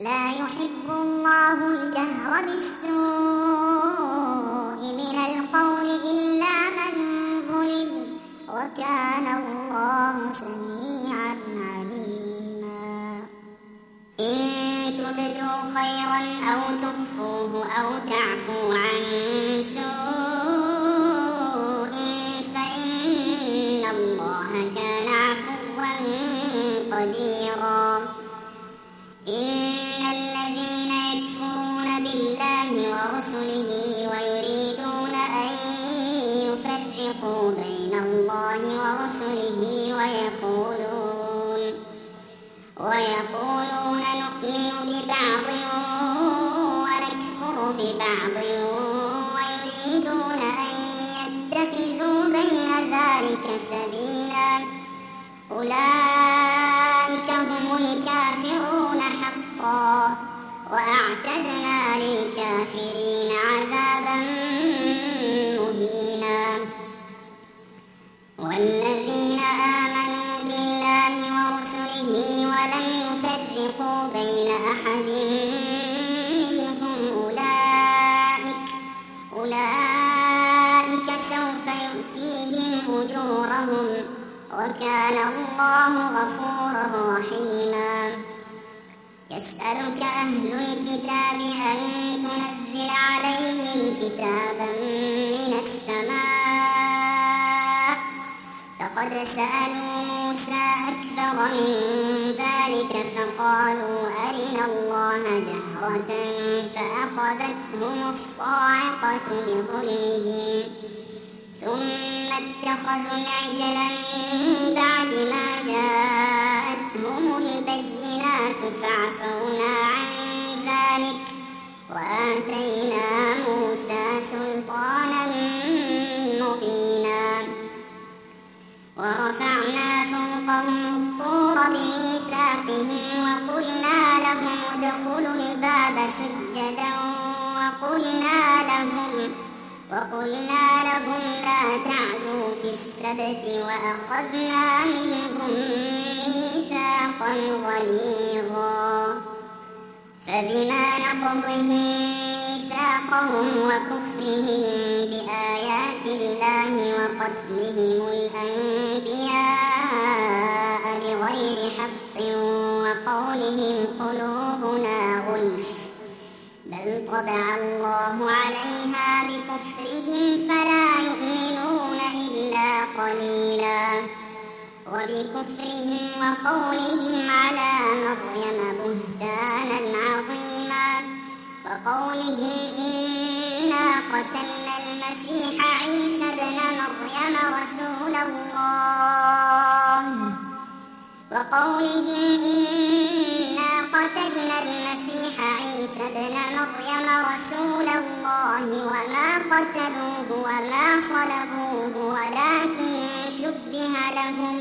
لا يحب الله الجهر بالسوء من القول إلا من ظلم وكان الله سميعا عليما. إن تبدوا خيرا أو تخفوه أو تعفوا عن سوء فإن الله كان عفوا قديرا. إن الذين يكفرون بالله ورسله ويريدون أن يفرقوا بين الله ورسله ويقولون نؤمن ببعض ونكفر ببعض ويريدون أن يتخذوا بين ذلك سبيلا أولئك هم الكافرون حقا وأعتدنا للكافرين عذابا مهينا. والذين آمنوا بالله ورسله ولم يفرقوا بين أحد منهم أولئك سوف يؤتيهم أجورهم وكان الله غفورا رحيما. يسألك أهل الكتاب أن تنزل عليهم كتابا من السماء فقد سألوا موسى أكثر من ذلك فقالوا أرنا الله جهرة فأخذتهم الصاعقة بظلمهم ثم اتخذوا العجل من بعد ما جاءتهم البينات فعفونا عن ذلك وآتينا موسى سلطانا مبينا. ورفعنا فوقهم الطور بميثاقهم وقلنا لهم ادخلوا الباب سجدا وقلنا لهم لا تعدوا في السبت وأخذنا منهم ميثاقا غليظا. فبما نقضهم ميثاقهم وكفرهم بآيات الله وقتلهم الأنبياء بغير حق وقولهم قلوبنا غلف بل طبع الله عليها بكفرهم فلا يؤمنون إلا قليلا. وبكفرهم وقولهم على مريم بهتانا عظيما وقولهم إنا قتلنا المسيح عيسى ابن مريم رسول الله وما قتلوه وما صلبوه ولكن شبه لهم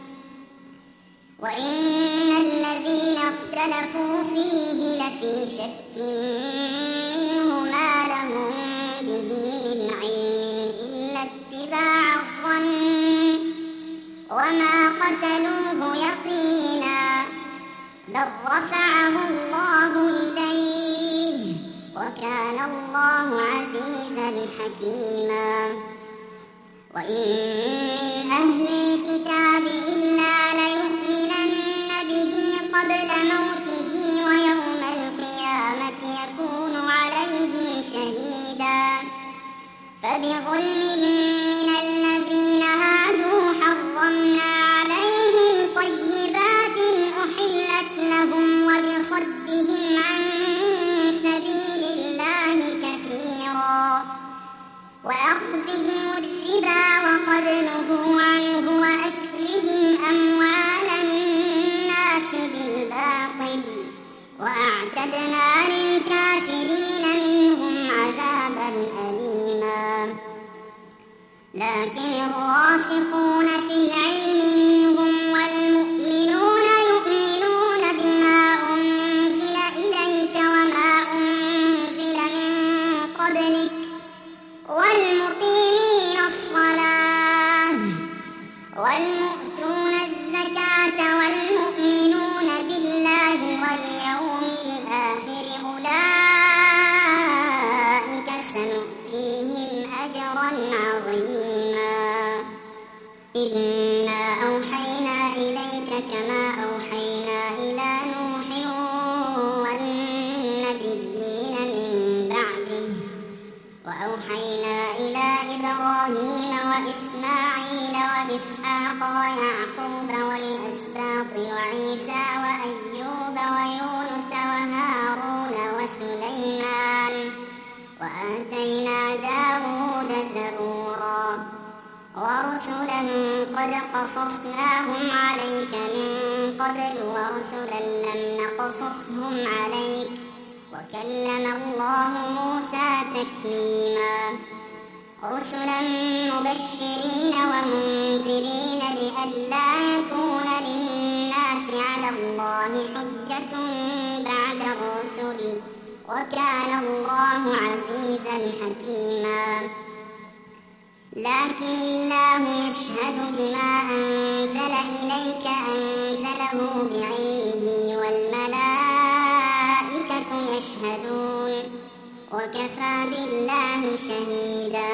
وإن الذين اختلفوا فيه لفي شك منه ما لهم به من علم إلا اتباع الظن وما قتلوه يقينا بل رفعه الله إليه وكان الله عزيزا حكيما. وإن من أهل الكتاب إلا ليؤمنن به قبل موته ويوم القيامة يكون عليهم شهيدا. فبظلم من الذين هادوا حرمنا عليهم طيبات أحلت لهم وبصدهم عن سبيل الله كثيرا وأخذهم الربا وقد نهوا عنه وأكلهم أموال الناس بالباطل وأعتدنا للكافرين منهم عذابا أليما. لكن الراسخون في العلم منهم والمؤمنون يؤمنون بما أنزل إليك وما أنزل من قبلك والمقيمين الصلاة والمؤتون الزكاة والمؤمنون بالله واليوم الآخر وإسحاق ويعقوب والأسباط وعيسى وأيوب ويونس وهارون وسليمان وآتينا داود زبورا ورسلا قد قصصناهم عليك من قبل ورسلا لم نقصصهم عليك وكلم الله موسى تكليما رسلا مبشرين ومنذرين لئلا يكون للناس على الله حجة بعد الرسل وكان الله عزيزا حكيما لكن الله يشهد بما أنزل إليك أنزله بعلمه والملائكة يشهدون وكفى بالله شهيدا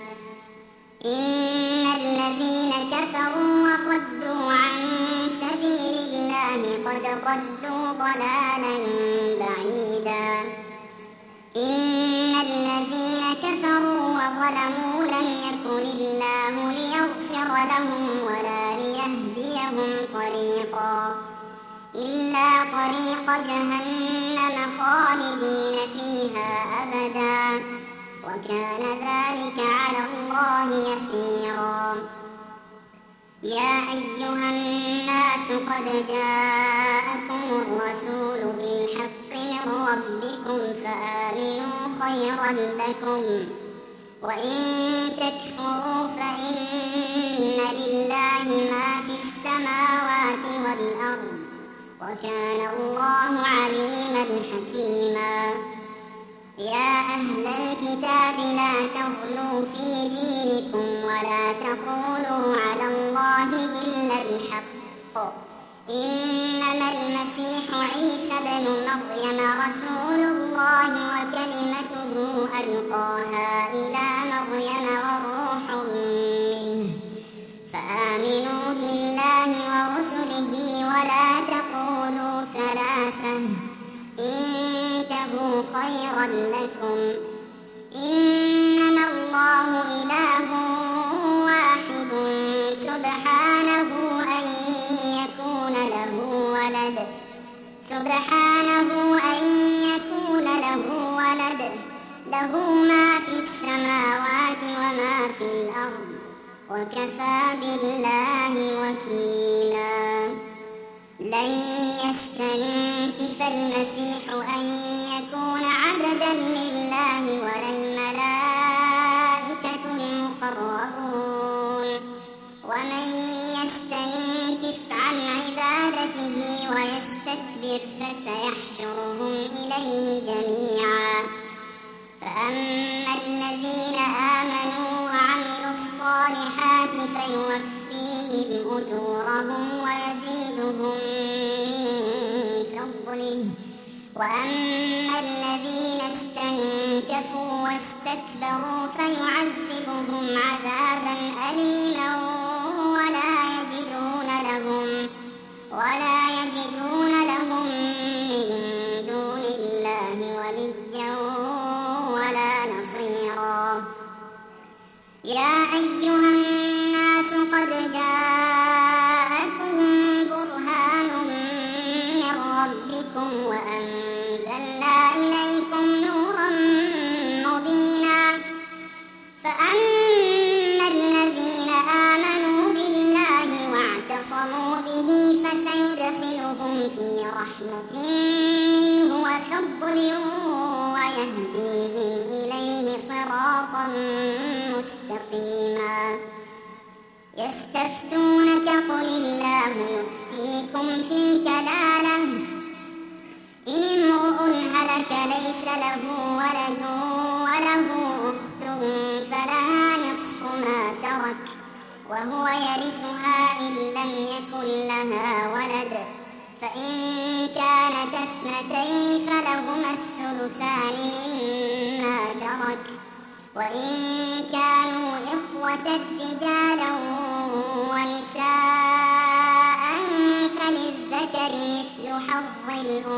إن الذين كفروا وصدوا عن سبيل الله قد ضلوا ضلالا بعيدا إن الذين كفروا وظلموا لم يكن الله ليغفر لهم ولا ليهديهم طريقا إلا طريق جهنم خالدين فيها أبدا وكان ذلك على الله يسيرا يا أيها الناس قد جاءكم الرسول بالحق من ربكم فآمنوا خيرا لكم وإن تكفروا فإن لله ما في السماوات والأرض وكان الله عليما حكيما يا أهل الكتاب لا تغلوا في دينكم ولا تقولوا على الله إلا الحق إنما المسيح عيسى بن مريم رسول الله وكلمته ألقاها إلى مريم وروح منه فآمنوا بالله ورسله ولا تقولوا ثلاثة انتهوا خيرا لكم إنما الله إله واحد سبحانه أن يكون له ولد له ما في السماوات وما في الأرض وكفى بالله وكيلا لن يستنكف المسيح أن يكون عبدا لله ولا الملائكة المقربون ومن يستنكف عن عبادته ويستكبر فسيحشرهم إليه جميعا فأما الذين آمنوا وعملوا الصالحات فيوفيهم أجورهم ويزيدهم من فضله وأما الذين استنكفوا واستكبروا فيعذبهم عذابا أليما ولا يجدون لهم من دون الله وليا ولا نصيرا يا أيها الناس قد جاءكم برهان من ربكم وأنزلنا إليكم نورا مبينا فأما الذين آمنوا بالله واعتصموا به فسيدخلهم في رحمة منه وفضل ويهديهم إليه صراطا مستقيما يستفتونك قل الله يفتيكم في الكلالة إن امرؤ هلك ليس له ولد وله أخت فلها نصف ما ترك وهو يرثها إن لم يكن لها ولد فإن كانت اثنتين فلهما الثلثان مما ترك وإن كانوا إخوة رجالا ونساء فللذكر مثل حظ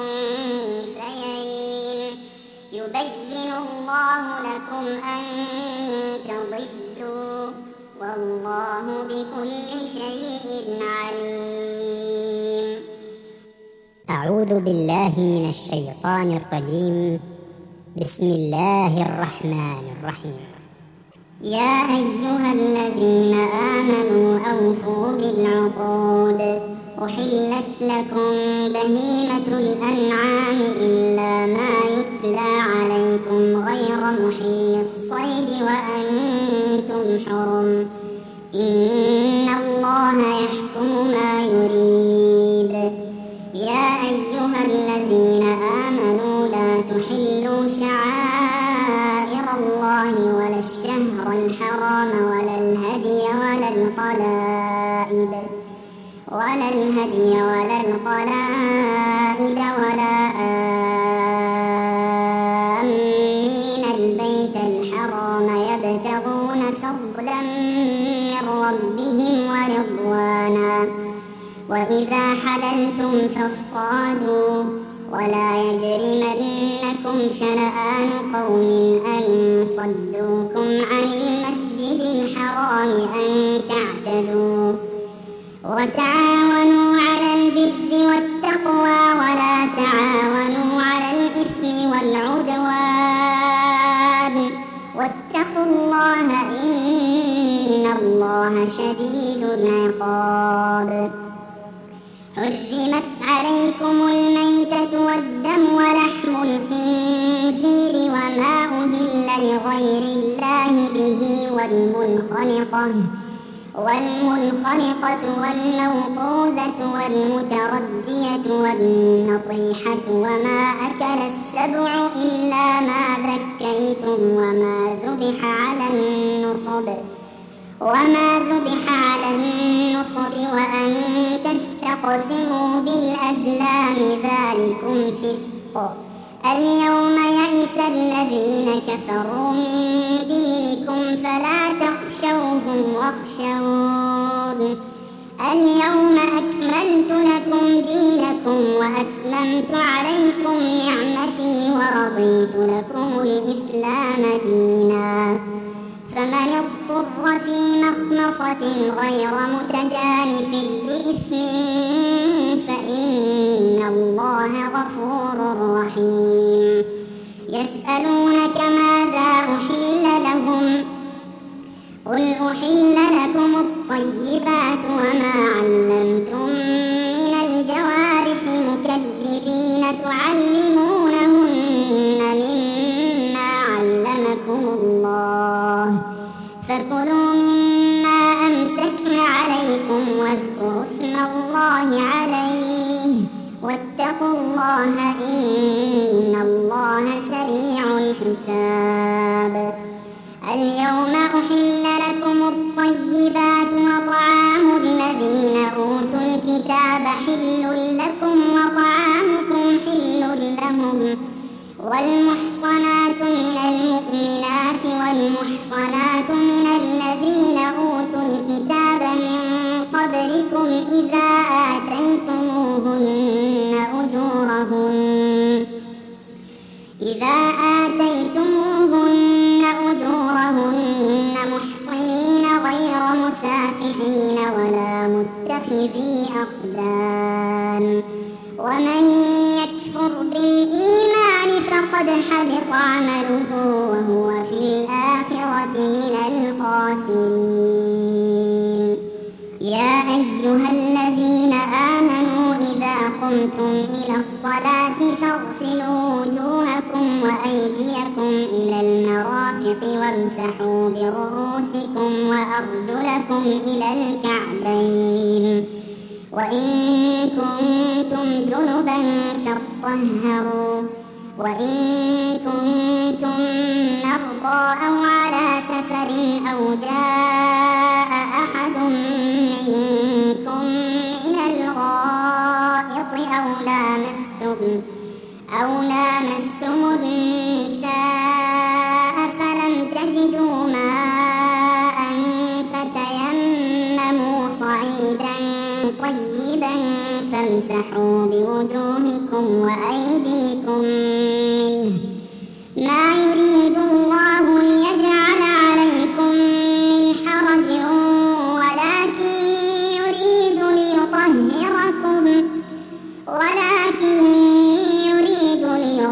الأنثيين يبين الله لكم أن تضلوا والله بكل شيء عليم. أعوذ بالله من الشيطان الرجيم. بسم الله الرحمن الرحيم. يا أيها الذين آمنوا أوفوا بالعقود. أحلت لكم بهيمة الأنعام إلا ما يتلى عليكم غير محل الصيد وأنتم حرم. إن الله يحكم ما يريد. يا أيها الذين آمنوا لا تحلوا شعائر الله ولا الشهر الحرام ولا الهدي ولا القلائد ولا آمين البيت الحرام يبتغون فضلا من ربهم ورضوانا. وإذا حللتم فاصطادوا ولا يجرمنكم شنآن قوم أن صدوكم عن المسجد الحرام أن تعتدوا. وتعاونوا على البر والتقوى ولا تعاونوا على الإثم والعدوان. واتقوا الله إن الله شديد العقاب. حرمت عليكم الميتة والدم ولحم الخنزير وما أهل لغير الله به والمنخنقة والموقوذة والمتردية والنطيحة وما أكل السبع إلا ما ذكيتم وما ذبح على النصب وأن تستقسموا بالأزلام ذلكم فسق. اليوم يئس الذين كفروا من دينكم فلا تخشوهم واخشون. اليوم أكملت لكم دينكم وأتممت عليكم نعمتي ورضيت لكم الإسلام دينا. فمن اضطر في مخمصة غير متجانف لإثم فإن الله غفور رحيم. يسألونك ماذا أحل لهم قل أحل لكم الطيبات وما علمتم من الجوارح مكلبين تعلمونهن مما علمكم الله فكلوا مما أمسكن عليكم واذكروا اسم الله عليه واتقوا الله إن الله سريع الحساب. اليوم أحل لكم الطيبات وطعام الذين أوتوا الكتاب حل لكم وطعامكم حل لهم. والمحصنات من المؤمنات والمحصنات من الذين أوتوا الكتاب من قبلكم إذا آتيتموهن أجورهن محصنين غير مسافحين ولا متخذي أخدان. ومن يكفر بالإيمان فقد حبط عمله وهو في الآخرة من الخاسرين. يا أيها الذين آمنوا إذا قمتم إلى الصلاة فاغسلوا وجوهكم وأيديكم إلى المرافق وامسحوا برؤوسكم وأرجلكم إلى الكعبين وإن كنتم جنبا فاطهروا وإن كنتم مرضى أو على سفر أو جاء أحد منكم من الغائط أو لامستم النساء فلم تجدوا ماء فتيمموا صعيدا طيبا فامسحوا بوجوهكم وأيديكم منه ما يريد الله ليجعل عليكم من حرج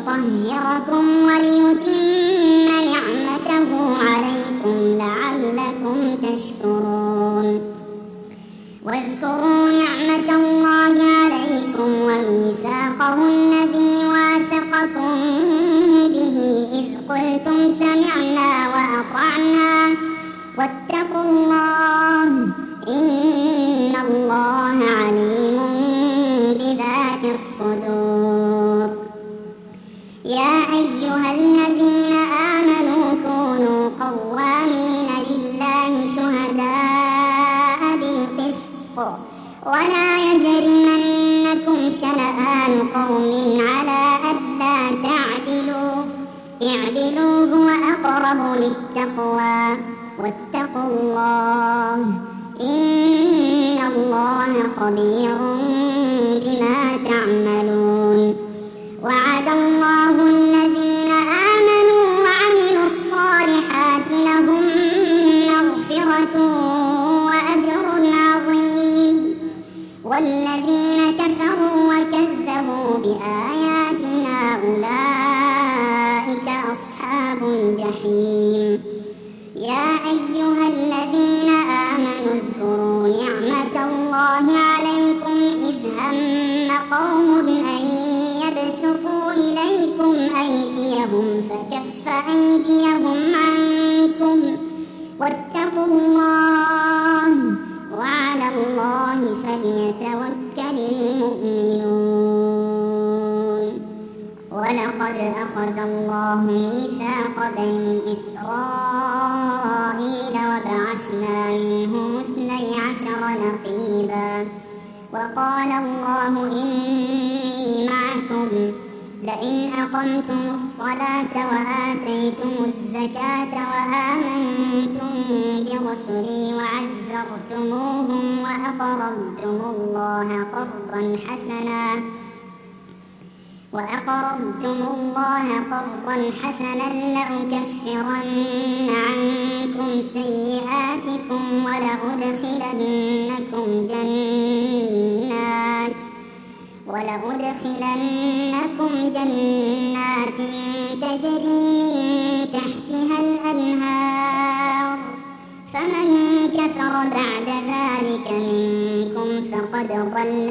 وليطهركم وليتم نعمته عليكم لعلكم تشكرون. واذكروا نعمة الله عليكم وميثاقه الذي واثقكم به إذ قلتم سمعنا وأطعنا واتقوا الله إن الله عليم بذات الصدور. يا أيها الذين آمنوا كونوا قوامين لله شهداء بالقسط ولا يجرمنكم شنآن قوم على ألا تعدلوا اعدلوا هو أقرب للتقوى واتقوا الله إن الله خبير بما تعملون. وعد الله الذين آمنوا وعملوا الصالحات لهم مغفرة وأجر عظيم. والذين كفروا وكذبوا بآياتنا أولئك أصحاب الجحيم. يا أيها الذين آمنوا اذكروا نعمة الله عليكم إذ هم قوم أن يبسطوا إليكم أيديهم فكف أيديهم عنكم واتقوا الله وعلى الله فليتوكل المؤمنون. ولقد أخذ الله ميثاق بني إسرائيل وبعثنا منهم 12 نقيبا وقال الله إني معكم لئن أقمتم الصلاة وآتيتم الزكاة وآمنتم برسلي وعزرتموهم وأقرضتم الله قرضا حسنا لأكفرن عنكم سيئاتكم ولأدخلنكم جنات تجري من تحتها الأنهار فمن كفر بعد ذلك منكم فقد ضل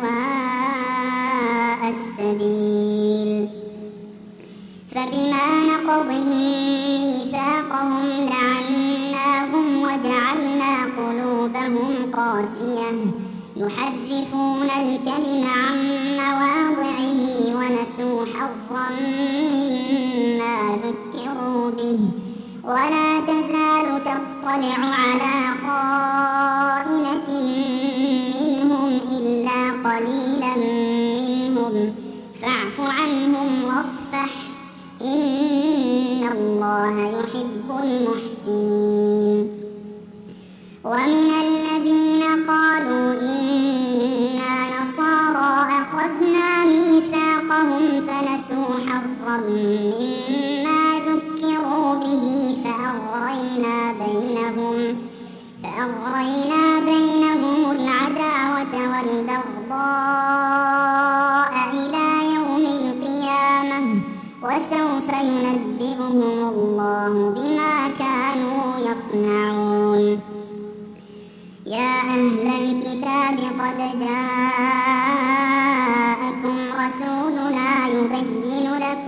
سواء السبيل. فبما نقضهم ميثاقهم لعناهم وجعلنا قلوبهم قاسية يحرفون الكلم عن مواضعه ونسوا حظا مما ذكروا به ولا تزال تطلع على خائنة منهم إلا قليلا منهم فاعف عنهم واصفح إن الله يحب المحسنين. ومن الذين قالوا إنا نصارى أخذنا ميثاقهم فنسوا حظا مما ذكروا به فأغرينا بينهم العداوة والبغضاء إلى يوم القيامة وسوف ينبئهم الله بما كانوا يصنعون. يا أهل الكتاب قد جاءكم رسولنا يبين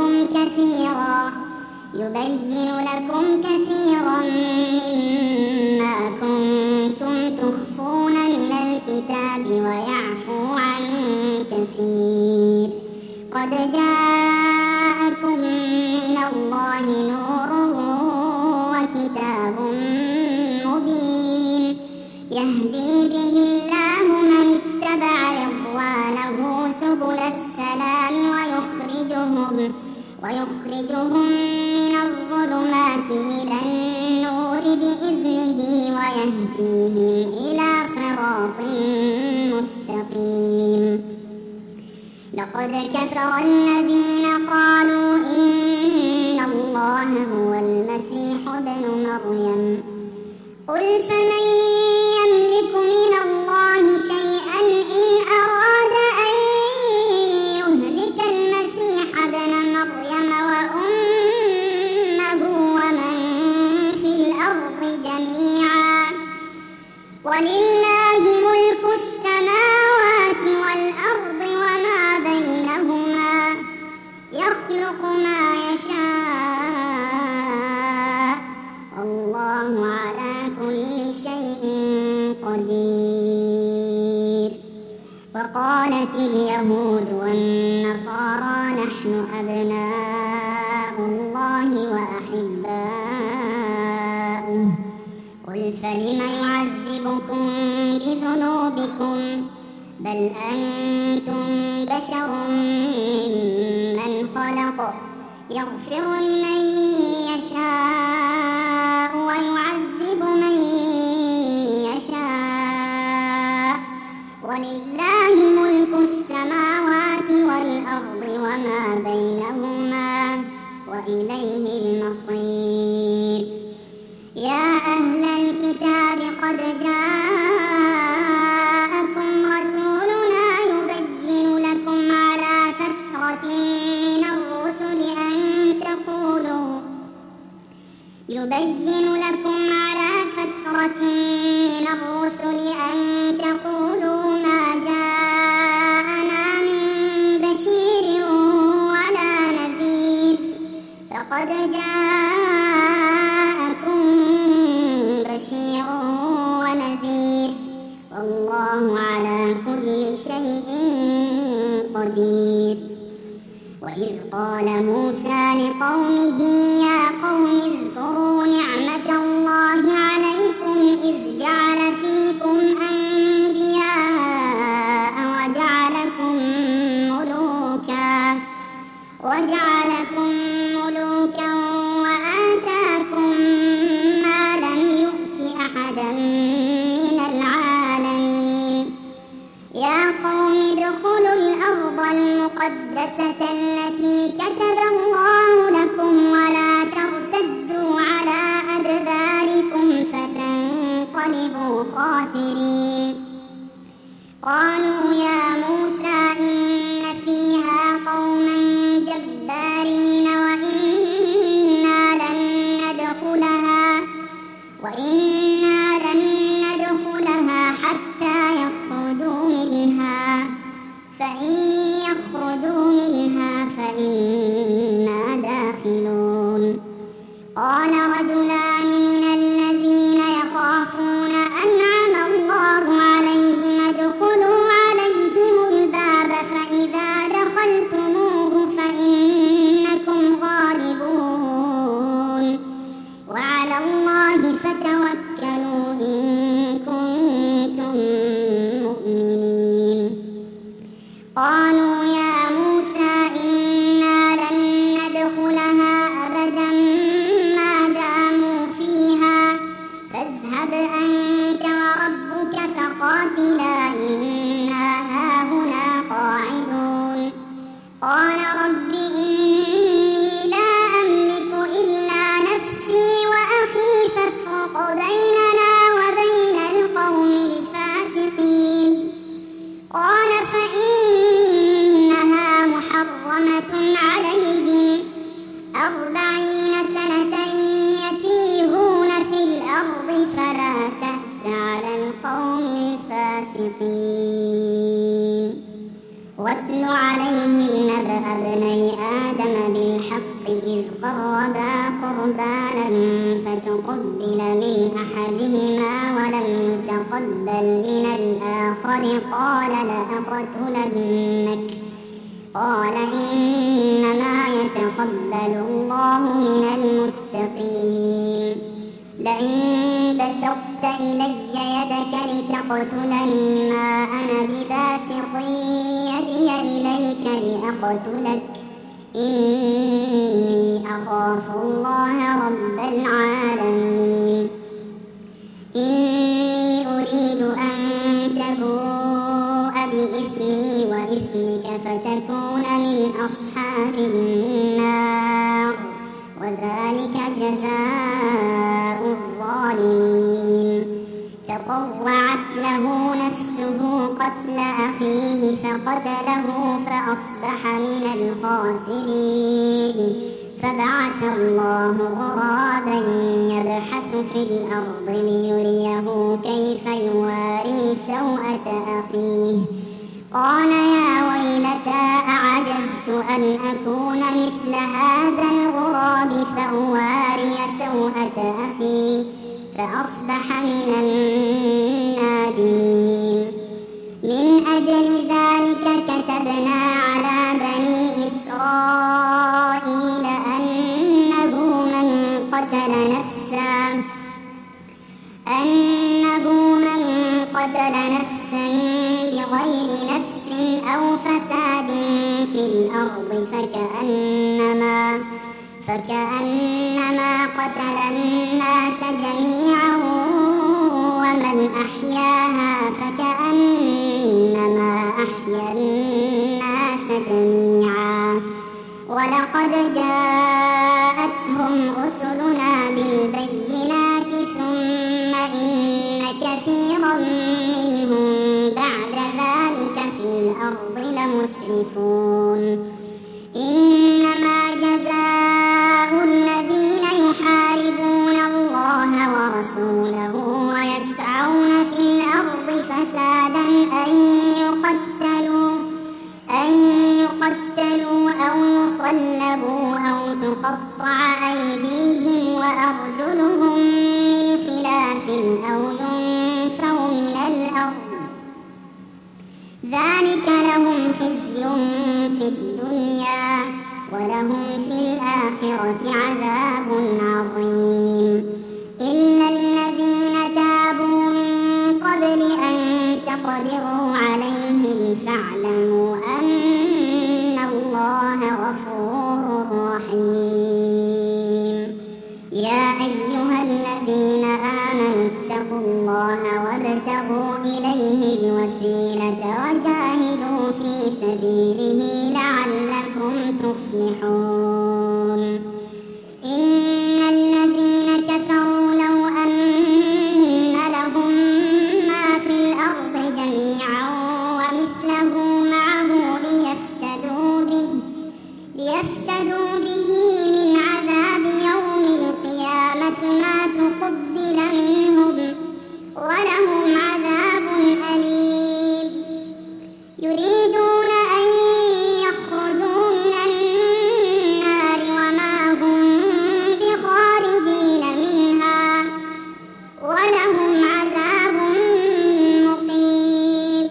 لكم كثيرا مما كنتم تخفون من الكتاب ويعفو عن كثير. قد جاءكم من الله نور وكتاب مبين يهدي به الله من اتبع رضوانه سبل السلام ويخرجهم من الظلمات إلى النور بإذنه ويهديهم إلى صراط مستقيم. لقد كفر الذين قالوا إن الله هو المسيح ابن مريم قل فمن يملك من الله شيئا إن أراد أن يهلك المسيح ابن مريم ما يشاء والله على كل شيء قدير. وقالت اليهود والنصارى نحن أبناء الله وأحباؤه قل فلم يعذبكم بذنوبكم بل أنتم بشر ممن خلق يغفر لمن يشاء ويعذب من يشاء ولله ملك السماوات والأرض وما بينهما وإليه المصير. يا أهل الكتاب قد جاءكم رسولنا يبين لكم على فترة من الرسل أن تقولوا ما جاءنا من بشير ولا نذير فقد جاءكم بشير ونذير والله على كل شيء قدير. وإذ قال موسى لقومه يا قوم اذكروا نعمة الله عليكم إذ جعل فيكم أنبياء وجعلكم ملوكا وآتاكم ما لم يؤت أحدا من العالمين. يا قوم ادخلوا الأرض المقدسة التي كتب الله لكم ولا ترتدوا على أدباركم فتنقلبوا خاسرين. قالوا يا موسى إن فيها قوما جبارين وإنا لن ندخلها حتى يخرجوا منها فإن يخرجوا منها فإنا داخلون. قال رجلان من الذين يخافون أنعم الله عليهم ادخلوا عليهم الباب فإذا دخلتموه فإنكم غالبون وعلى الله فتوكلوا إن كنتم مؤمنين. قالوا يا موسى إنا لن ندخلها أبدا ما داموا فيها فاذهب أنت وربك فقاتلا إنا هاهنا قاعدون. قال رب إني لا أملك إلا نفسي وأخي فافرق بيننا وبين القوم الفاسقين. قال فإنها محرمة عليهم 40 سنة يتيهون في الأرض فلا تأس على القوم الفاسقين. واتل عليهم نبأ ابني آدم بالحق إذ قربا قربانا فتقبل من أحدهما ولم يتقبل من الآخر قال لأقتلنك. قال إنما يتقبل الله من المتقين. لئن بسطت إلي يدك لتقتلني ما أنا بباسط يدي إليك لأقتلك إني أخاف الله رب العالمين. إني أريد أن تبوء بإثمي وإثمك فتكون من أصحاب النار وذلك جزاء الظالمين. فطوعت له نفسه قتل أخيه فقتله فأصبح من الخاسرين. فبعث الله غرابا يبحث في الأرض ليريه كيف يواري سوءة أخيه. قال يا ويلتى أعجزت أن أكون مثل هذا الغراب فأواري سوءة أخي فأصبح من النادمين. من أجل ذلك كتبنا على بني إسرائيل أنه من قتل نفسا بغير نفس أو فساد في الأرض فكأنما قتل الناس جميعا ومن أحياها فكأنما أحيا الناس جميعا. ولقد جاءتهم رسلنا بالبينات ثم إن كثيرا منهم بعد ذلك في الأرض لمسرفون. إنما جزاء الذين يحاربون الله ورسوله ويسعون في الأرض فسادا أن يقتلوا أو يصلبوا أو تقطع أيديهم وأرجلهم من خلاف أو ينفوا من الأرض. ذلك لهم خزي في الدنيا ولهم في الآخرة عذاب عظيم. إلا الذين تابوا من قبل أن تقدروا عليهم فاعلموا أن الله غفور رحيم. يا أيها الذين آمنوا اتقوا الله وابتغوا إليه الوسيلة وجاهدوا في سبيله لعلكم تفلحون. إن الذين كفروا لو أن لهم ما في الأرض جميعا ومثله معه ليفتدوا به من عذاب يوم القيامة ما تقبل منهم ولهم عذاب أليم. يريدون أن يخرجوا من النار وما هم بخارجين منها ولهم عذاب مقيم.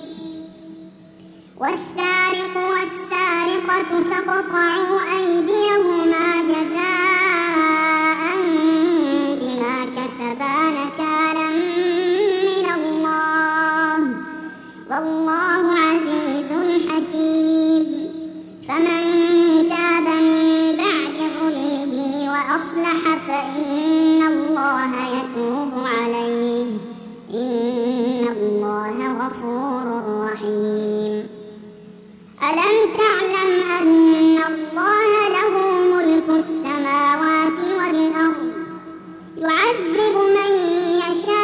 والسارق والسارقة فاقطعوا أيديهما جزاء بما كسبا نكالا من الله والله عزيز حكيم. فمن تاب من بعد ظلمه وأصلح فإن الله يتوب عليه إن الله غفور رحيم. ألم تعلم أن الله له ملك السماوات والأرض يعذب من يشاء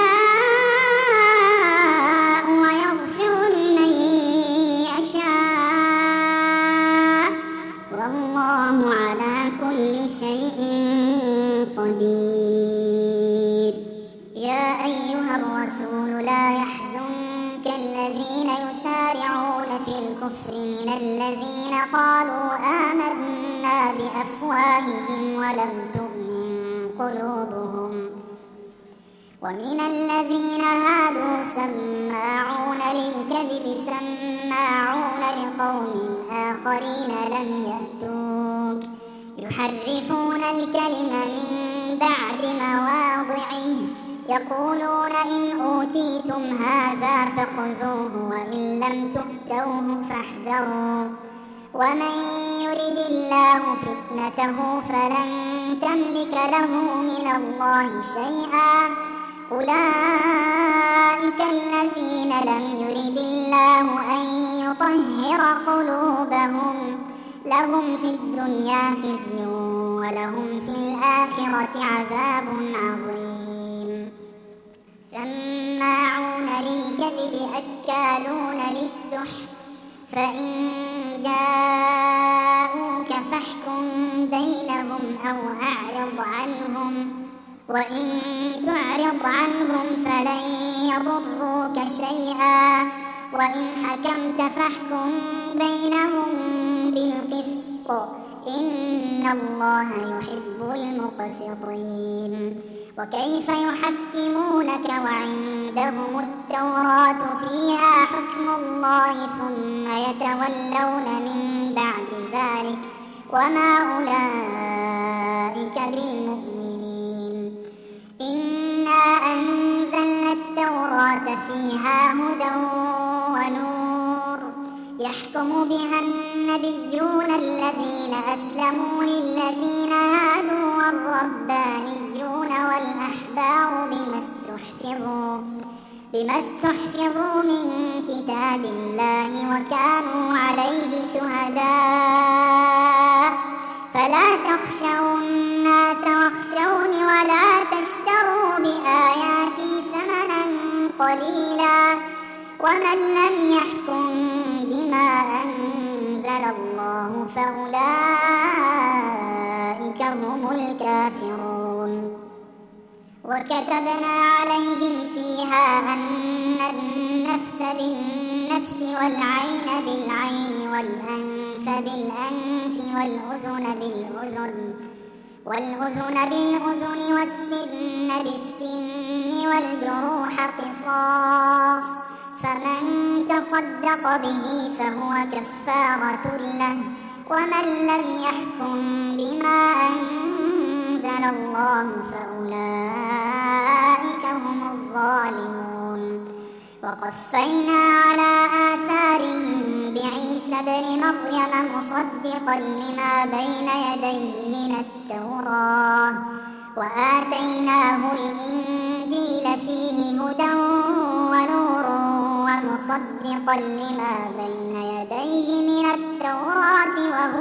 ويغفر لمن يشاء والله على كل شيء قدير. يا أيها الرسول لا يحزنك الذين يسارعون في الكفر من الذين قالوا آمنا بأفواههم ولم تؤمن قلوبهم ومن الذين هادوا سماعون للكذب سماعون لقوم آخرين لم يأتوك يحرفون الكلم من بعد مواضعه يقولون إن أوتيتم هذا فخذوه وإن لم تؤتوه فاحذروا ومن يرد الله فتنته فلن تملك له من الله شيئا أولئك الذين لم يرد الله أن يطهر قلوبهم لهم في الدنيا خزي ولهم في الآخرة عذاب عظيم. سماعون للكذب أكالون للسحت فإن جاءوك فاحكم بينهم أو أعرض عنهم وإن تعرض عنهم فلن يضروك شيئا وإن حكمت فاحكم بينهم بالقسط بالقسط إن الله يحب المقسطين. وكيف يحكمونك وعندهم التوراة فيها حكم الله ثم يتولون من بعد ذلك وما أولئك بالمؤمنين. إنا أنزلنا التوراة فيها هدى ونور يحكم بها النبيون الذين أسلموا للذين هادوا والربانيون والأحبار بما استحفظوا من كتاب الله وكانوا عليه شهداء. فلا تخشوا الناس واخشوني ولا تشتروا بآياتي ثمنا قليلا ومن لم يحكم بما أنزل الله فأولئك هم الكافرون. وكتبنا عليهم فيها أن النفس بالنفس والعين بالعين والأنف بالأنف والأذن بالأذن والسن بالسن والجروح قصاص فمن تصدق به فهو كفارة له ومن لم يحكم بما أنزل الله فأولئك هم الظالمون. وقفينا على آثارهم بعيسى ابن مريم مصدقا لما بين يديه من التوراة وآتيناه الإنجيل فيه هدى ونور ومصدقا لما بين يديه من التوراة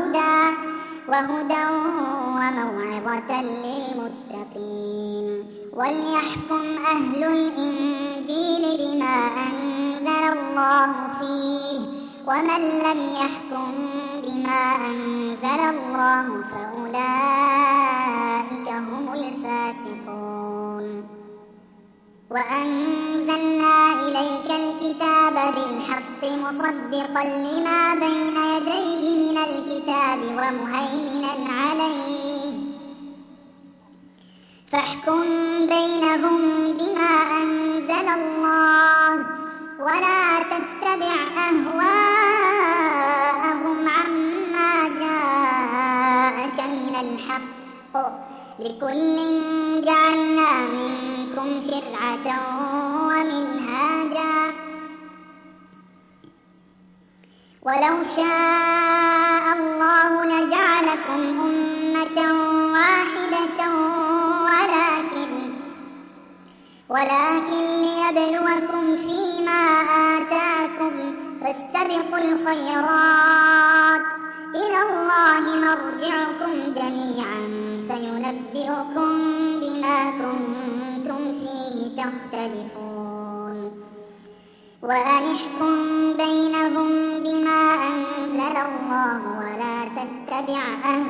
وهدى وموعظة للمتقين. وليحكم أهل الإنجيل بما أنزل الله فيه ومن لم يحكم بما أنزل الله فأولئك هم الفاسقون. وأنزلنا إليك الكتاب بالحق مصدقا لما بين يديه من الكتاب ومهيمنا عليه فاحكم بينهم بما أنزل الله ولا تتبع أهواءهم عما جاءك من الحق لكل جعلنا منكم شرعة ومنهاجا ولو شاء الله لجعلكم أمة واحدة ولكن ليبلوكم فيما آتاكم فاستبقوا الخيرات إلى الله مرجعكم جميعا فينبئكم بما كنتم فيه تختلفون. وأن احكم بينهم بما أنزل الله ولا تتبع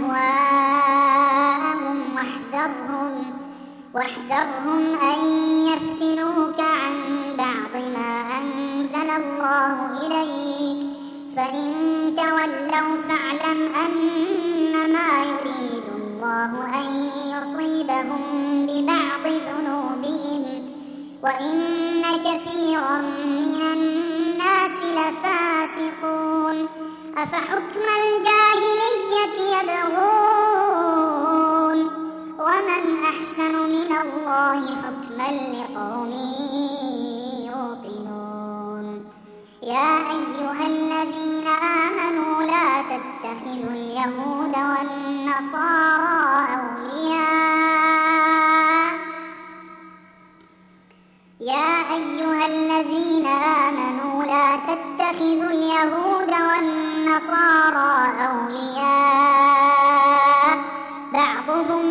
أهواءهم واحذرهم أن يفتنوك عن بعض ما أنزل الله إليك فإن تولوا فاعلم أنما يريد الله أن يصيبهم ببعض ذنوبهم وإن كثيرا من الناس لفاسقون. أفحكم الجاهلية يبغون ومن أحسن من الله حكما لقوم يوقنون. يا أيها الذين آمنوا لا تتخذوا اليهود والنصارى أولياء يا أيها الذين آمنوا لا تتخذوا اليهود والنصارى أولياء بعضهم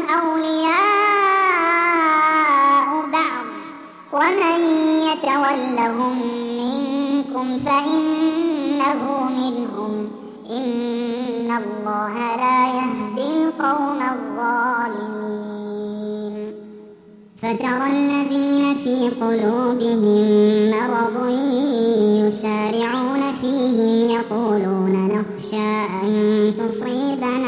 أولياء بعض ومن يتولهم منكم فإنه منهم إن الله لا يهدي القوم الظالمين. فترى الذين في قلوبهم مرض يسارعون فيهم يقولون نخشى أن تصيبنا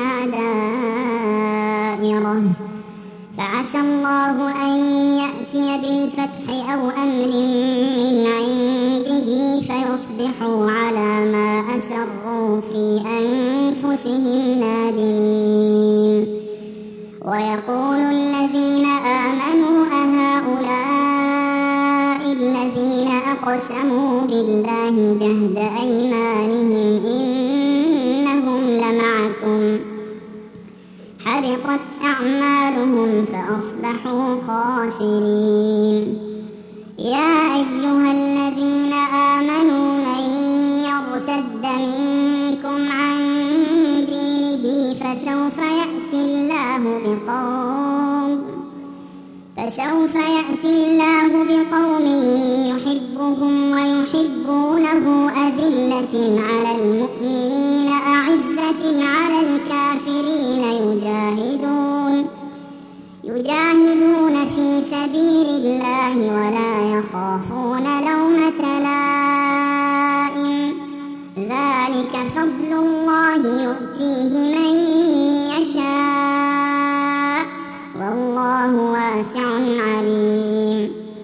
فعسى الله أن يأتي بالفتح أو أمر من عنده فيصبحوا على ما أسروا في أنفسهم نادمين. ويقول الذين آمنوا أهؤلاء الذين أقسموا بالله جهد أيمانهم إنهم لمعكم حبطت أعمالهم فأصبحوا خاسرين. يا أيها الذين آمنوا من يرتد منكم عن دينه فسوف يأتي الله بقوم يحبهم ويحبونه أذلة على المؤمنين أعزة على الكافرين يجاهدون في سبيل الله ولا يخافون لومة لائم ذلك فضل الله يؤتيه من يشاء والله واسع عليم.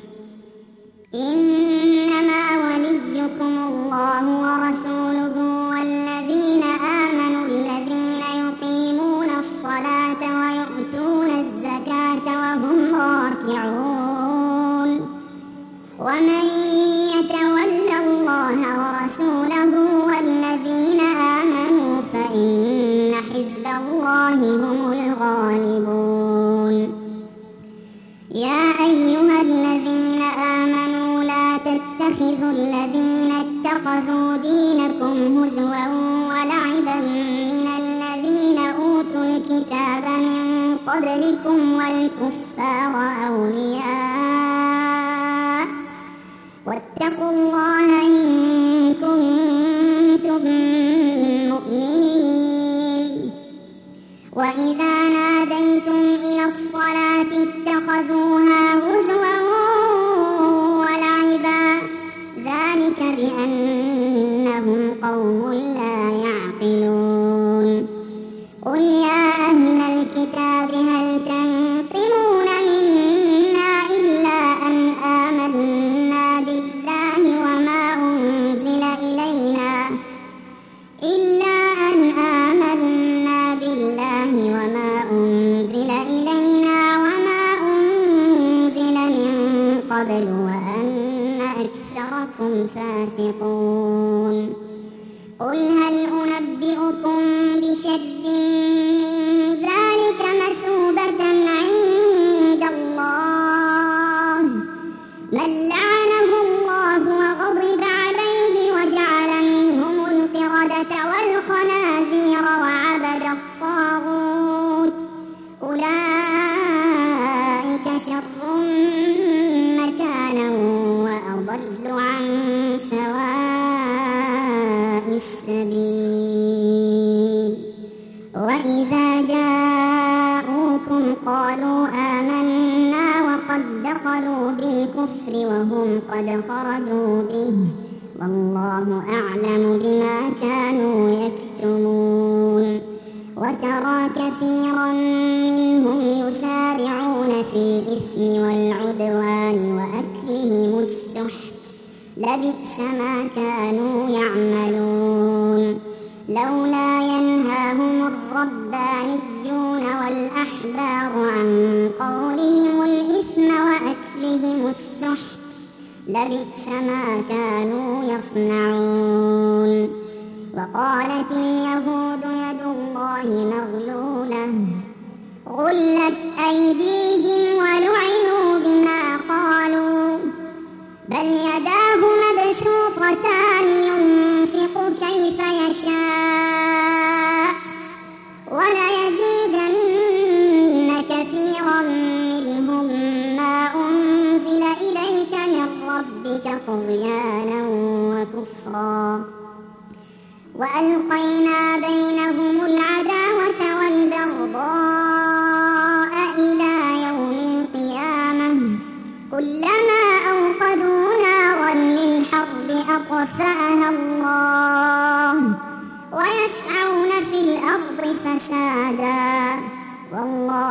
إنما وليكم الله ورسوله والذين آمنوا الذين يقيمون الصلاة ويؤتون الزكاة وهم راكعون. ومن يتول الله ورسوله والذين آمنوا فإن حزب الله هم الغالبون. يا أيها الذين آمنوا لا تتخذوا الذين اتخذوا دينكم هزوا ولعبا من الذين أوتوا الكتاب من قبلكم والكفار أولياء واتقوا الله إن كنتم مؤمنين. وإذا ناديتم إلى الصلاة اتخذوها هزوا ولعبا ذلك بأنهم قوم لا يعقلون. قل يا أهل الكتاب هل تنقمون منا إلا أن آمنا بالله وما أنزل إلينا وما أنزل من قبل وأن أكثركم فاسقون. قل هل أنبئكم بشر من ذلك مثوبة عند الله من لعنه الله وغضب عليه وجعل منهم القردة والخنازير وعبد الطاغوت أولئك شر مكانا وأضل عن سواء السبيل. وإذا جاءوكم قالوا آمنا وقد دخلوا بالكفر وهم قد خرجوا به والله أعلم بما كانوا يكتمون. وترى كثيرا منهم يسارعون في الإثم والعدوان وأكلهم السحت لبئس ما كانوا يعملون. لولا ينهاهم الربانيون والأحبار عن قولهم الإثم وأكلهم السحت لبئس ما كانوا يصنعون. وقالت اليهود يد الله مغلولة غلت أيديهم ولعنوا بما قالوا بل يداه مبسوطتان ينفق كيف يشاء وليزيدن كثيرا منهم ما أنزل إليك من ربك طغيانا وكفرا وألقينا بينهم العداوة والبغضاء إلى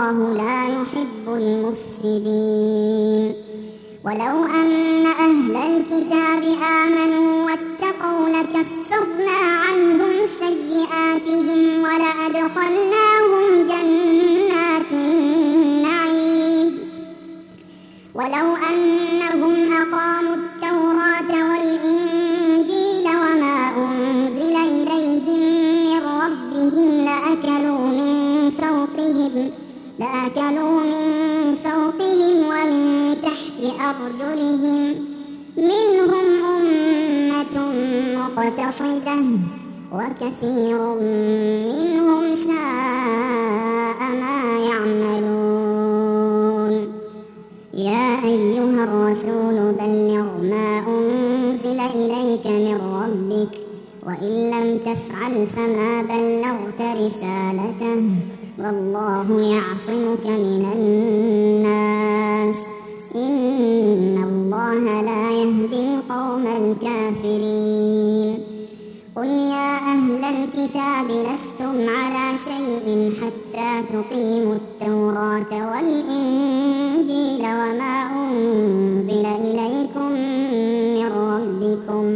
والله لا يحب المفسدين. ولو أن أهل الكتاب آمنوا واتقوا لكفرنا عنهم سيئاتهم ولأدخلناهم جنات النعيم. ولو أنهم أقاموا التوراة والإنجيل وما أنزل إليهم من ربهم لأكلوا من فوقهم ومن تحت أرجلهم منهم أمة مقتصدة وكثير منهم ساء ما يعملون. يا أيها الرسول بلغ ما أنزل إليك من ربك وإن لم تفعل فما بلغت رسالته والله يعصمك من الناس إن الله لا يهدي القوم الكافرين. قل يا أهل الكتاب لستم على شيء حتى تقيموا التوراة والإنجيل وما أنزل إليكم من ربكم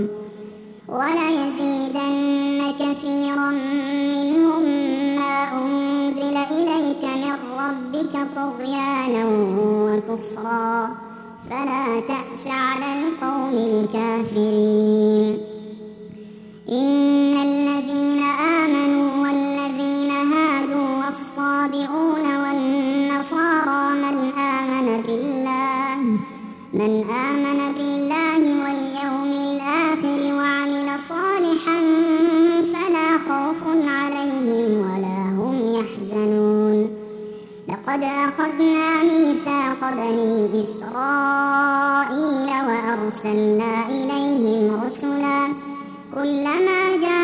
وليزيدن كثيرا منهم ما أنزل إليك من ربك طغيانا وكفرا فلا تأس على القوم الكافرين. إن الذين آمنوا والذين هادوا والصابئون والنصارى من آمن بالله واليوم الآخر وعمل صالحا فلا خوف عليهم ولا هم يحزنون. لقد أخذنا ميثاق بني إسرائيل وأرسلنا إليهم رسلا كلما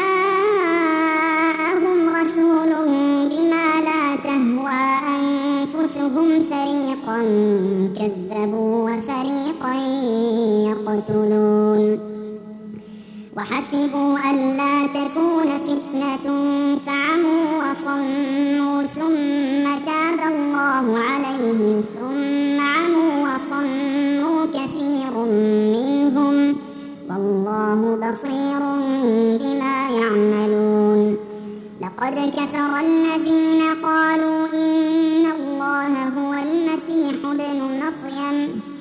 جاءهم رسول بما لا تهوى أنفسهم فريقا كذبوا وفريقا يقتلون. وحسبوا ألا تكون فتنة فعموا وصموا ثم تاب الله عليهم ثم عموا وصموا كثير منهم والله بصير بما يعملون. لقد كفر الذين قالوا إن الله هو المسيح ابن مريم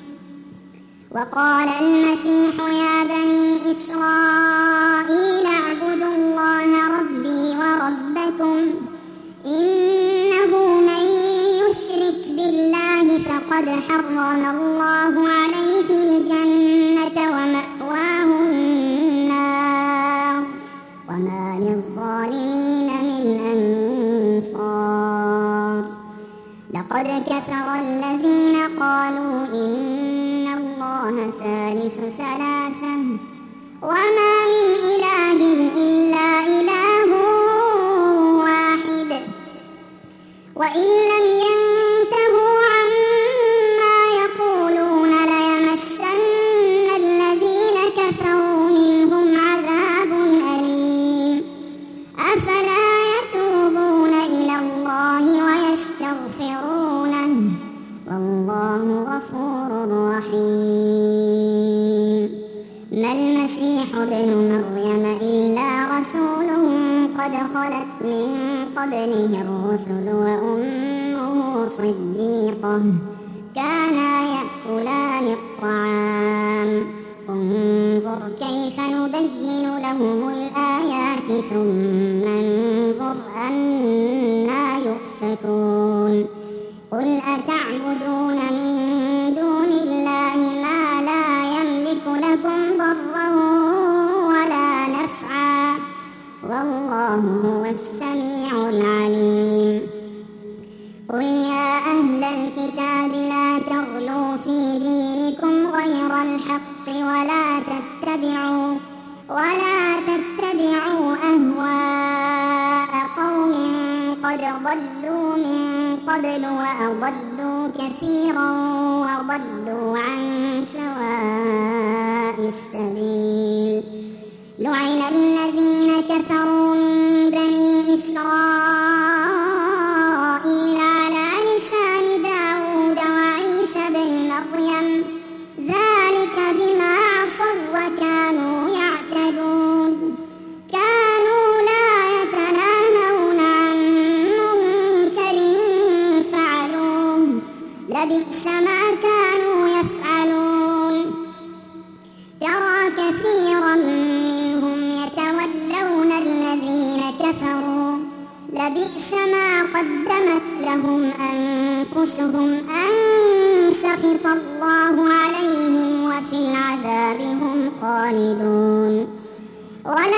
وقال المسيح يا بني إسرائيل اعبدوا الله ربي وربكم إنه من يشرك بالله فقد حرم الله عليه الجنة ومأواه النار وما للظالمين من أنصار. لقد كفر الذين قالوا إن الله ثالث ثلاثة وما من إله إلا إله واحد وإن لم ينتهوا عما يقولون ليمسن الذين كفروا منهم عذاب أليم. أفلا يتوبون إلى الله ويستغفرونه والله غفور رحيم. ما المسيح ابن مريم إلا رسول قد خلت من قبله الرسل وأمه صديقة كانا يأكلان الطعام انظر كيف نبين لهم الآيات ثم انظر أنى يؤفكون. قل أتعبدون من دون الله ما لا يملك لكم ضرا ولا نفعا والله هو السميع العليم. قل يا أهل الكتاب لا تغلوا في دينكم غير الحق ولا تتبعوا أهواء قوم قد ضلوا من قبل وأضلوا كثيرا وضلوا عن سواء السبيل. لعن الذين كفروا من بني إسرائيل على لسان لبئس ما كانوا يفعلون ترى كثيرا منهم يتولون الذين كفروا لبئس ما قدمت لهم أنفسهم أن سخط الله عليهم وفي العذاب هم خالدون